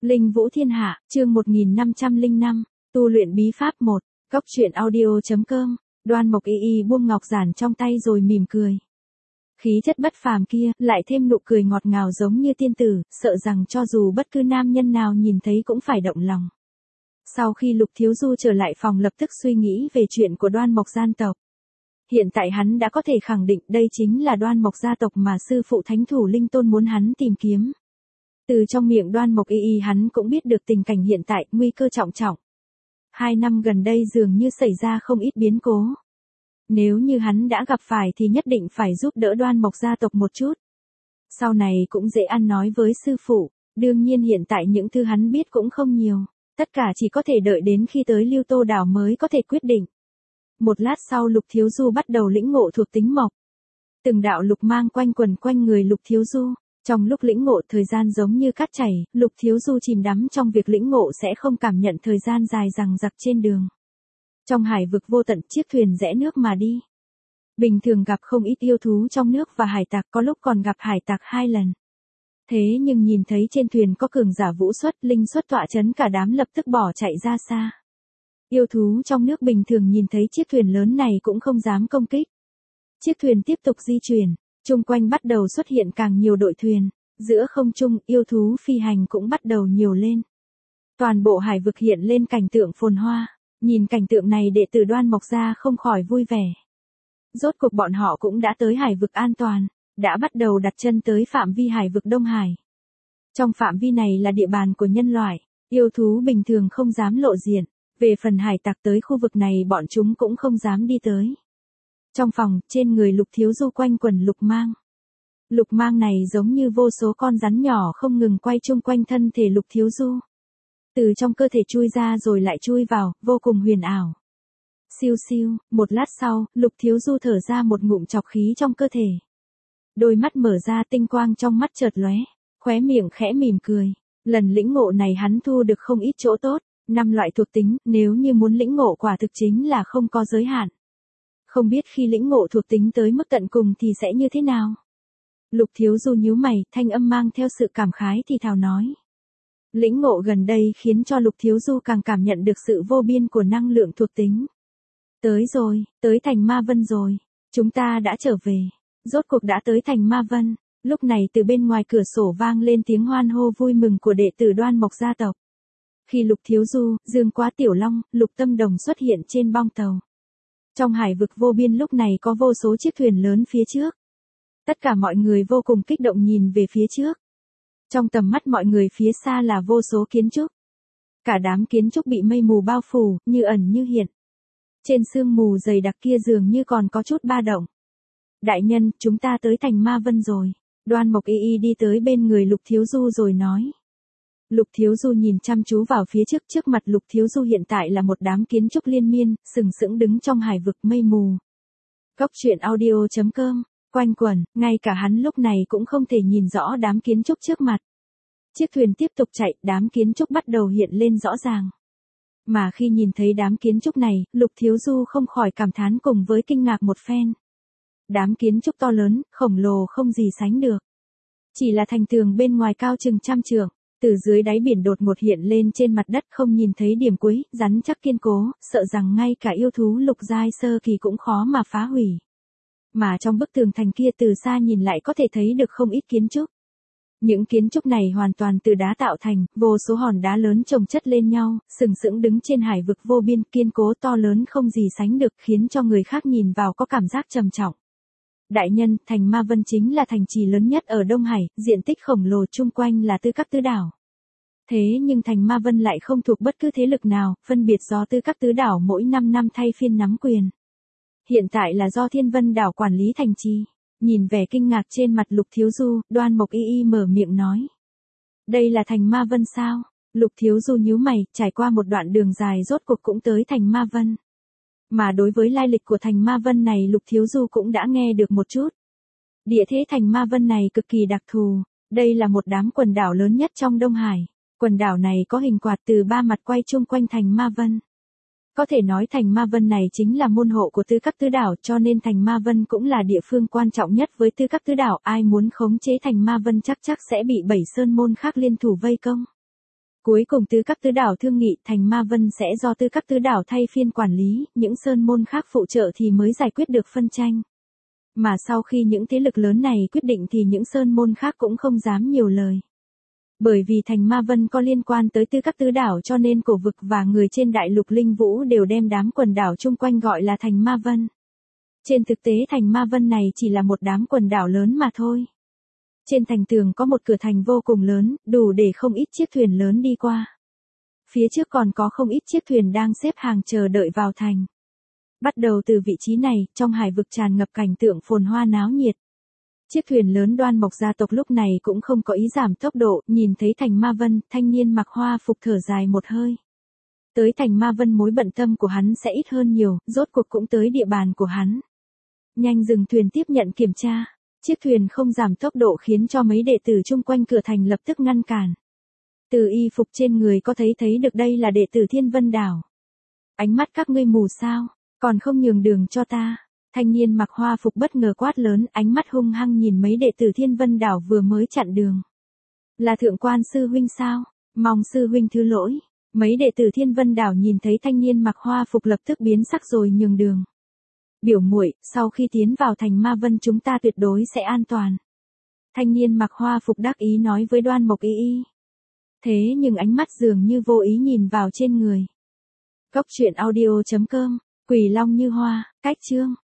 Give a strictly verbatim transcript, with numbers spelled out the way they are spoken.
Linh Vũ Thiên Hạ, chương một nghìn năm trăm lẻ năm, tu luyện bí pháp một, Cốc truyện audio.com, Đoan Mộc Y Y buông ngọc giản trong tay rồi mỉm cười. Khí chất bất phàm kia, lại thêm nụ cười ngọt ngào giống như tiên tử, sợ rằng cho dù bất cứ nam nhân nào nhìn thấy cũng phải động lòng. Sau khi Lục Thiếu Du trở lại phòng lập tức suy nghĩ về chuyện của Đoan Mộc gian tộc. Hiện tại hắn đã có thể khẳng định đây chính là Đoan Mộc gia tộc mà sư phụ Thánh Thủ Linh Tôn muốn hắn tìm kiếm. Từ trong miệng Đoan Mộc Y Y hắn cũng biết được tình cảnh hiện tại, nguy cơ trọng trọng. Hai năm gần đây dường như xảy ra không ít biến cố. Nếu như hắn đã gặp phải thì nhất định phải giúp đỡ Đoan Mộc gia tộc một chút. Sau này cũng dễ ăn nói với sư phụ, đương nhiên hiện tại những thứ hắn biết cũng không nhiều. Tất cả chỉ có thể đợi đến khi tới Lưu Tô đảo mới có thể quyết định. Một lát sau Lục Thiếu Du bắt đầu lĩnh ngộ thuộc tính mộc. Từng đạo lục mang quanh quần quanh người Lục Thiếu Du. Trong lúc lĩnh ngộ thời gian giống như cát chảy, Lục Thiếu Du chìm đắm trong việc lĩnh ngộ sẽ không cảm nhận thời gian dài dằng dặc trên đường. Trong hải vực vô tận chiếc thuyền rẽ nước mà đi. Bình thường gặp không ít yêu thú trong nước và hải tặc, có lúc còn gặp hải tặc hai lần. Thế nhưng nhìn thấy trên thuyền có cường giả vũ xuất, linh xuất tọa chấn, cả đám lập tức bỏ chạy ra xa. Yêu thú trong nước bình thường nhìn thấy chiếc thuyền lớn này cũng không dám công kích. Chiếc thuyền tiếp tục di chuyển, chung quanh bắt đầu xuất hiện càng nhiều đội thuyền, giữa không trung yêu thú phi hành cũng bắt đầu nhiều lên. Toàn bộ hải vực hiện lên cảnh tượng phồn hoa, nhìn cảnh tượng này đệ tử Đoan Mộc gia không khỏi vui vẻ. Rốt cuộc bọn họ cũng đã tới hải vực an toàn, đã bắt đầu đặt chân tới phạm vi hải vực Đông Hải. Trong phạm vi này là địa bàn của nhân loại, yêu thú bình thường không dám lộ diện, về phần hải tặc tới khu vực này bọn chúng cũng không dám đi tới. Trong phòng, trên người Lục Thiếu Du quanh quần lục mang. Lục mang này giống như vô số con rắn nhỏ không ngừng quay chung quanh thân thể Lục Thiếu Du. Từ trong cơ thể chui ra rồi lại chui vào, vô cùng huyền ảo. Siêu siêu, một lát sau, Lục Thiếu Du thở ra một ngụm trọc khí trong cơ thể. Đôi mắt mở ra, tinh quang trong mắt chợt lóe, khóe miệng khẽ mỉm cười. Lần lĩnh ngộ này hắn thu được không ít chỗ tốt, năm loại thuộc tính, nếu như muốn lĩnh ngộ quả thực chính là không có giới hạn. Không biết khi lĩnh ngộ thuộc tính tới mức tận cùng thì sẽ như thế nào? Lục Thiếu Du nhíu mày, thanh âm mang theo sự cảm khái thì thào nói. Lĩnh ngộ gần đây khiến cho Lục Thiếu Du càng cảm nhận được sự vô biên của năng lượng thuộc tính. Tới rồi, tới thành Ma Vân rồi, chúng ta đã trở về, rốt cuộc đã tới thành Ma Vân. Lúc này từ bên ngoài cửa sổ vang lên tiếng hoan hô vui mừng của đệ tử Đoan Mộc gia tộc. Khi Lục Thiếu Du, Dương Quá Tiểu Long, Lục Tâm Đồng xuất hiện trên bong tàu. Trong hải vực vô biên lúc này có vô số chiếc thuyền lớn phía trước. Tất cả mọi người vô cùng kích động nhìn về phía trước. Trong tầm mắt mọi người phía xa là vô số kiến trúc. Cả đám kiến trúc bị mây mù bao phủ, như ẩn như hiện. Trên sương mù dày đặc kia dường như còn có chút ba động. Đại nhân, chúng ta tới thành Ma Vân rồi. Đoan Mộc Y Y đi tới bên người Lục Thiếu Du rồi nói. Lục Thiếu Du nhìn chăm chú vào phía trước, trước mặt Lục Thiếu Du hiện tại là một đám kiến trúc liên miên, sừng sững đứng trong hải vực mây mù. Cốc truyện audio.com, quanh quẩn, ngay cả hắn lúc này cũng không thể nhìn rõ đám kiến trúc trước mặt. Chiếc thuyền tiếp tục chạy, đám kiến trúc bắt đầu hiện lên rõ ràng. Mà khi nhìn thấy đám kiến trúc này, Lục Thiếu Du không khỏi cảm thán cùng với kinh ngạc một phen. Đám kiến trúc to lớn, khổng lồ không gì sánh được. Chỉ là thành tường bên ngoài cao chừng trăm trượng. Từ dưới đáy biển đột ngột hiện lên trên mặt đất không nhìn thấy điểm cuối, rắn chắc kiên cố, sợ rằng ngay cả yêu thú lục giai sơ kỳ cũng khó mà phá hủy. Mà trong bức tường thành kia từ xa nhìn lại có thể thấy được không ít kiến trúc. Những kiến trúc này hoàn toàn từ đá tạo thành, vô số hòn đá lớn chồng chất lên nhau, sừng sững đứng trên hải vực vô biên, kiên cố to lớn không gì sánh được, khiến cho người khác nhìn vào có cảm giác trầm trọng. Đại nhân, thành Ma Vân chính là thành trì lớn nhất ở Đông Hải, diện tích khổng lồ chung quanh là Tư Các Tứ Đảo. Thế nhưng thành Ma Vân lại không thuộc bất cứ thế lực nào, phân biệt do Tư Các Tứ Đảo mỗi năm năm thay phiên nắm quyền. Hiện tại là do Thiên Vân Đảo quản lý thành trì. Nhìn vẻ kinh ngạc trên mặt Lục Thiếu Du, Đoan Mộc Y Y mở miệng nói. Đây là thành Ma Vân sao? Lục Thiếu Du nhíu mày, trải qua một đoạn đường dài rốt cuộc cũng tới thành Ma Vân. Mà đối với lai lịch của thành Ma Vân này Lục Thiếu Du cũng đã nghe được một chút. Địa thế thành Ma Vân này cực kỳ đặc thù, đây là một đám quần đảo lớn nhất trong Đông Hải. Quần đảo này có hình quạt từ ba mặt quay chung quanh thành Ma Vân. Có thể nói thành Ma Vân này chính là môn hộ của Tư Các Tứ Đảo, cho nên thành Ma Vân cũng là địa phương quan trọng nhất với Tư Các Tứ Đảo, ai muốn khống chế thành Ma Vân chắc chắc sẽ bị bảy sơn môn khác liên thủ vây công. Cuối cùng tứ các tứ đảo thương nghị thành Ma Vân sẽ do tứ các tứ đảo thay phiên quản lý, những sơn môn khác phụ trợ thì mới giải quyết được phân tranh. Mà sau khi những thế lực lớn này quyết định thì những sơn môn khác cũng không dám nhiều lời. Bởi vì thành Ma Vân có liên quan tới tứ các tứ đảo cho nên cổ vực và người trên đại lục Linh Vũ đều đem đám quần đảo chung quanh gọi là thành Ma Vân. Trên thực tế thành Ma Vân này chỉ là một đám quần đảo lớn mà thôi. Trên thành tường có một cửa thành vô cùng lớn, đủ để không ít chiếc thuyền lớn đi qua. Phía trước còn có không ít chiếc thuyền đang xếp hàng chờ đợi vào thành. Bắt đầu từ vị trí này, trong hải vực tràn ngập cảnh tượng phồn hoa náo nhiệt. Chiếc thuyền lớn Đoan Mộc gia tộc lúc này cũng không có ý giảm tốc độ, nhìn thấy thành Ma Vân, thanh niên mặc hoa phục thở dài một hơi. Tới thành Ma Vân mối bận tâm của hắn sẽ ít hơn nhiều, rốt cuộc cũng tới địa bàn của hắn. Nhanh dừng thuyền tiếp nhận kiểm tra. Chiếc thuyền không giảm tốc độ khiến cho mấy đệ tử chung quanh cửa thành lập tức ngăn cản. Từ y phục trên người có thấy thấy được đây là đệ tử Thiên Vân Đảo. Ánh mắt các ngươi mù sao, còn không nhường đường cho ta. Thanh niên mặc hoa phục bất ngờ quát lớn, ánh mắt hung hăng nhìn mấy đệ tử Thiên Vân Đảo vừa mới chặn đường. Là thượng quan sư huynh sao? Mong sư huynh thứ lỗi. Mấy đệ tử Thiên Vân Đảo nhìn thấy thanh niên mặc hoa phục lập tức biến sắc rồi nhường đường. Biểu muội, sau khi tiến vào thành Ma Vân chúng ta tuyệt đối sẽ an toàn. Thanh niên mặc hoa phục đắc ý nói với Đoan Mộc Y Y. Thế nhưng ánh mắt dường như vô ý nhìn vào trên người. Cốc truyện audio chấm com, Quỷ Long Như Hoa, cách chương.